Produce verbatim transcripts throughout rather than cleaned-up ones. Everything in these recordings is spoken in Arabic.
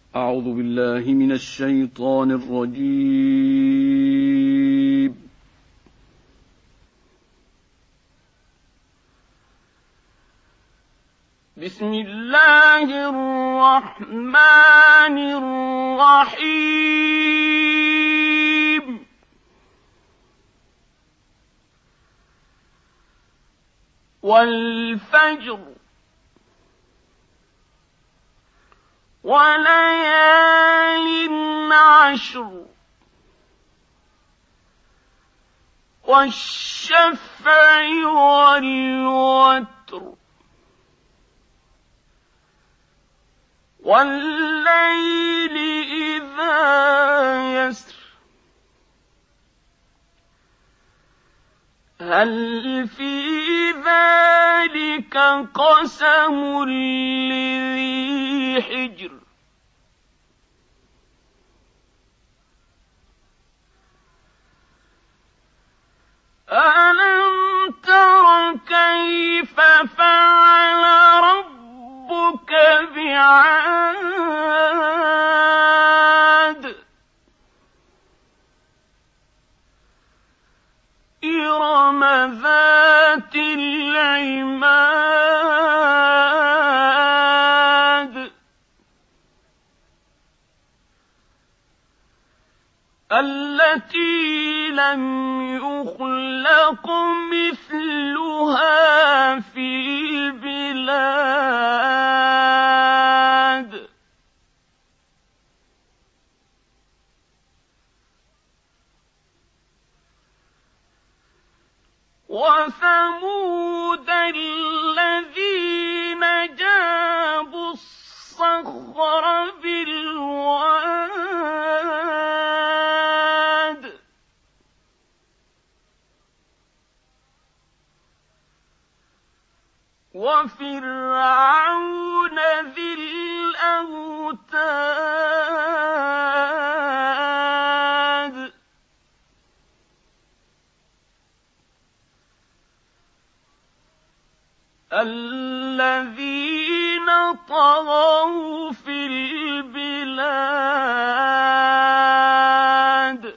أعوذ بالله من الشيطان الرجيم. بسم الله الرحمن الرحيم. والفجر وليال عشر والشفع والوتر والليل إذا يسر هل في ذلك قسم لذي حجر ألم تر كيف فعل ربك بعاد إرم ذات العماد التي لم يخلق مثلها في البلاد وثمود الذين جابوا الصخر بالواد وفرعون ذي الأوتاد الذين طغوا في البلاد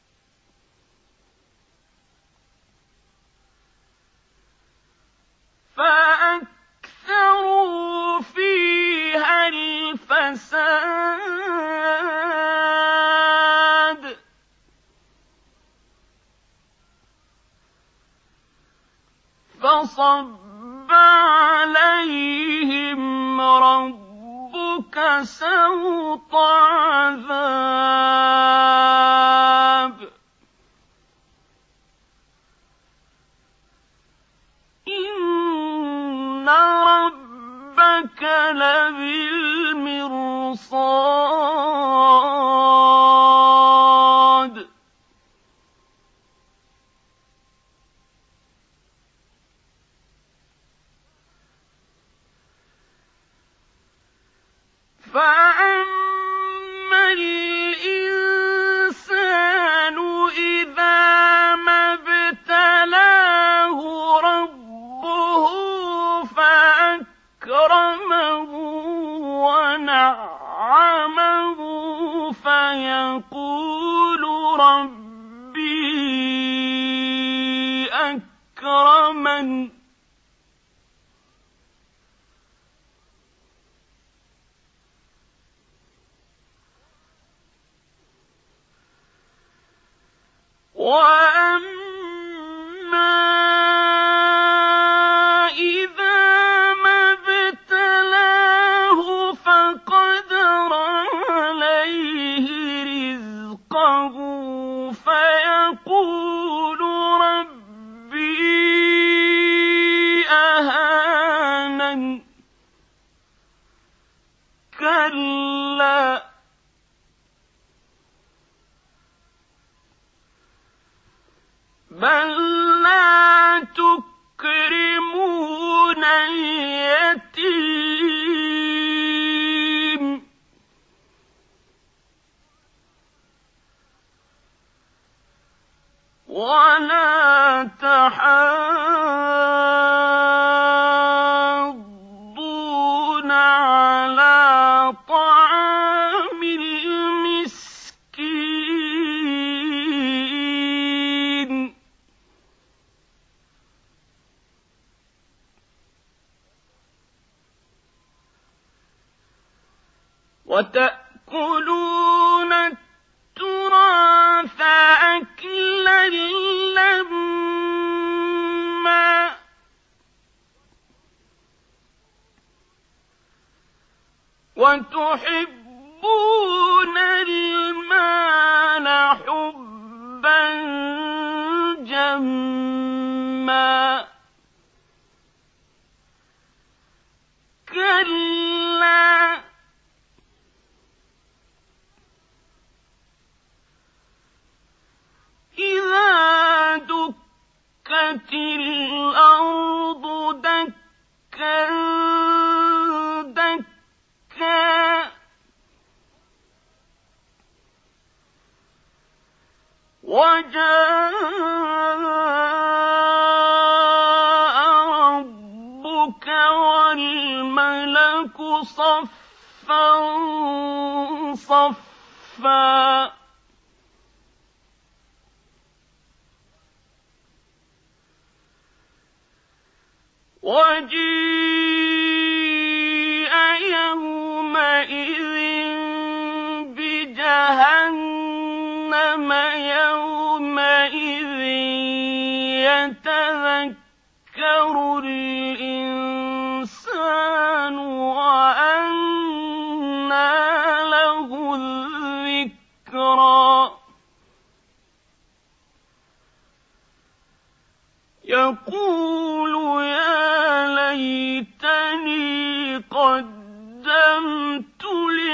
فأكثروا فيها الفساد فصب عليهم ربك سوط عذاب إن ربك لبالمرصاد فأما الإنسان إذا ما ابتلاه ربه فأكرمه ونعمه فيقول ربي أكرمن وأما إذا ما ابتلاه فقدر عليه رزقه فيقول ربي أهانن كلا بل لا تكرمون اليتيم ولا تحاضون على طعام وتأكلون التراث أكلا لما وتحبون المال حبا جما كلا إذا دكت الأرض دكا دكا وجاء ربك والملك صفا صفا وجيء يومئذ بجهنم يومئذ يتذكر الإنسان وأنى له الذكرى يقول يا ليتني قدمت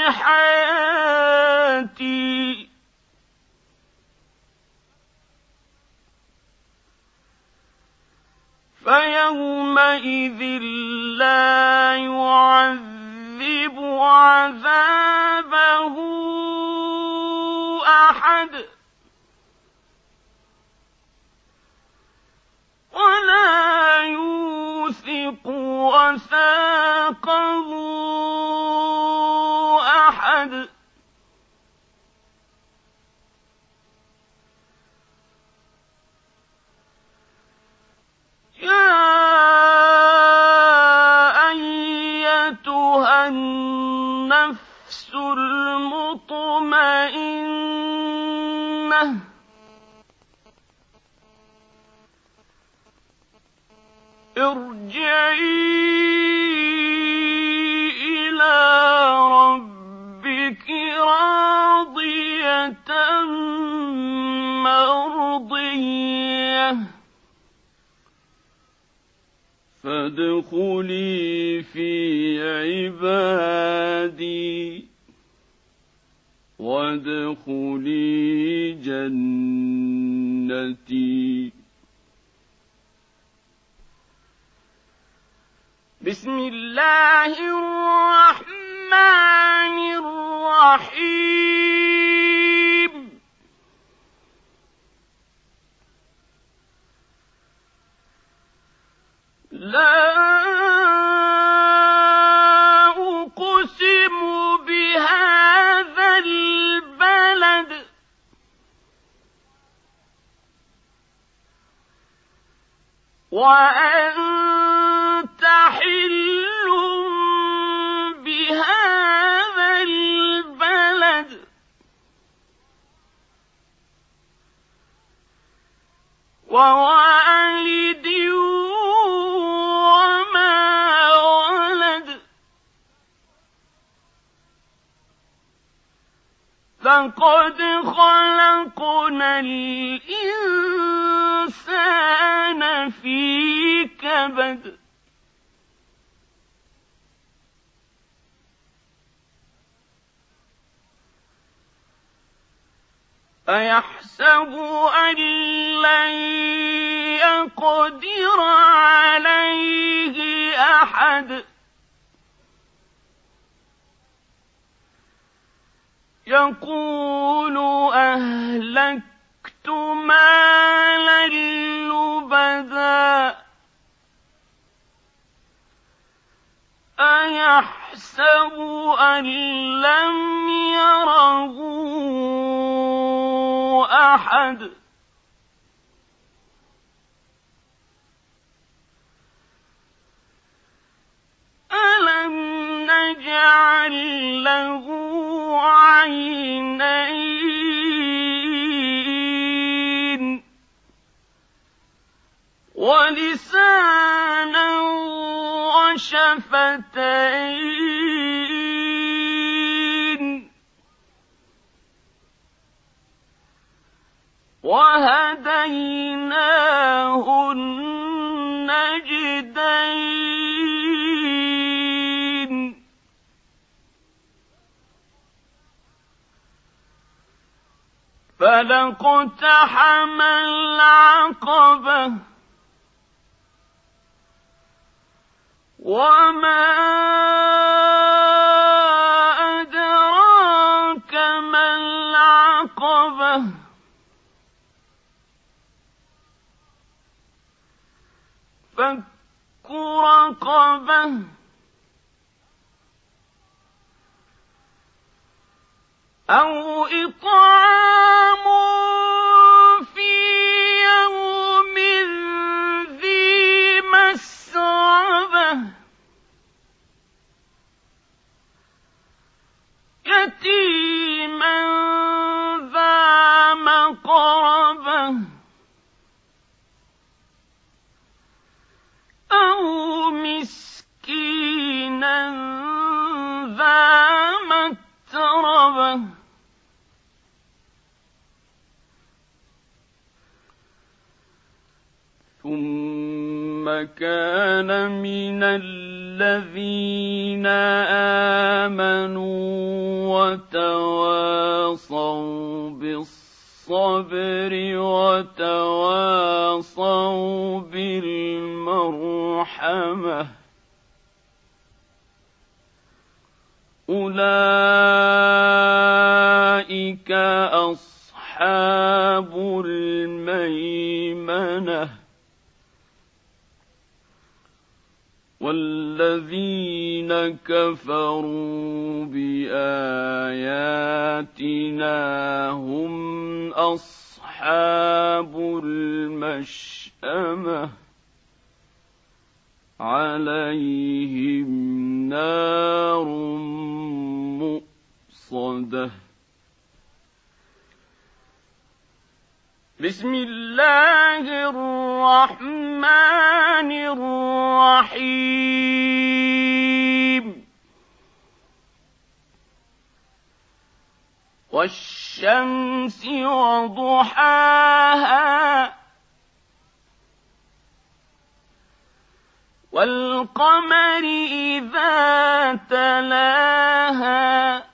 لحياتي فيومئذ لا يعذب عذابه أحد ولا يوثق وثاقه أحد يا أيتها النفس المطمئنة ارجعي إلى ربك راضية مرضية فادخلي في عبادي وادخلي جنتي. بسم الله الرحمن الرحيم. لا أقسم بهذا البلد وأنت حل بهذا البلد ووالد وما ولد لقد خلقنا الإنسان في كبد أيحسب أن لن يقدر عليه أحد يقول أهلكت مالا لبدا أيحسب أن لم يره أحد ألم نجعل له ولسانا وشفتين وهديناه النجدين فلاقتحم العقبة وما أدراك ما العقبة فك رقبة أو إطعام في يوم ذي مسغبة يتيما ذا مقربة أو مسكينا ذا متربة ثم كان من الذين آمنوا وتواصوا بالصبر وتواصوا بالمرحمة أولئك أصحاب الميمنة والذين كفروا بآياتنا هم أصحاب المشأمة عليهم نار مؤصدة بسم الله الرحمن الرحيم والشمس وضحاها والقمر إذا تلاها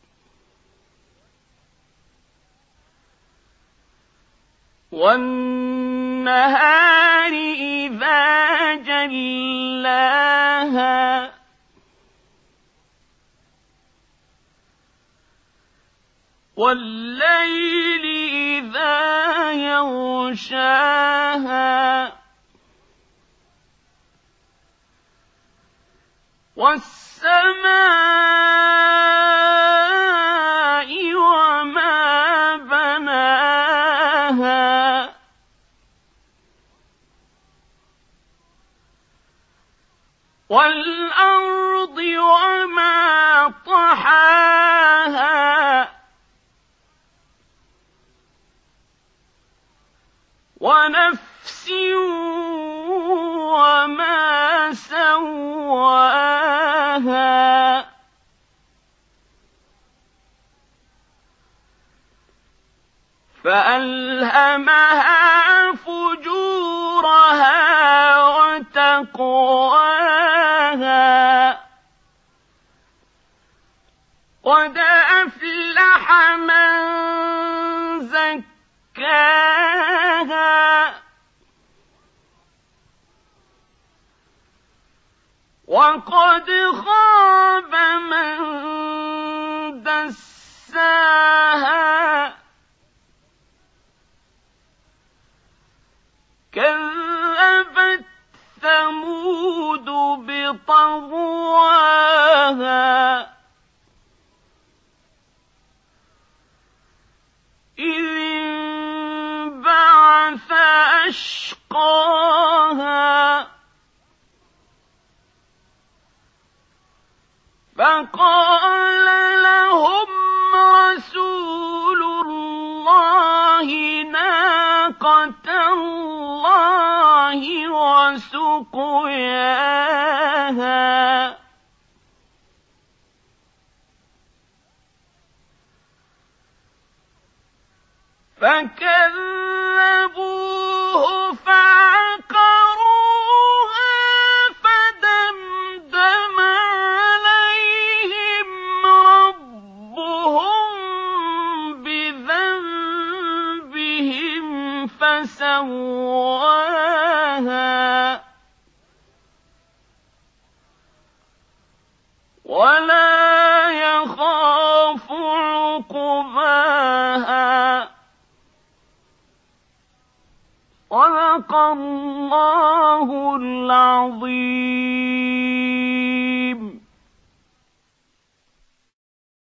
والنهار إذا جلاها والليل إذا يغشاها والسماء وما بناها والأرض وما طحاها ونفس وما سواها فألهمها فجورها وتقواها قد أفلح من زكاها وقد خاب من دساها كذبت ثمود بطغواها إذ انبعث أشقاها فقال لهم رسول فكذبوه فعقروها فدمدم عليهم ربهم بذنبهم فسواها ولا يخاف عقباها. صدق الله العظيم.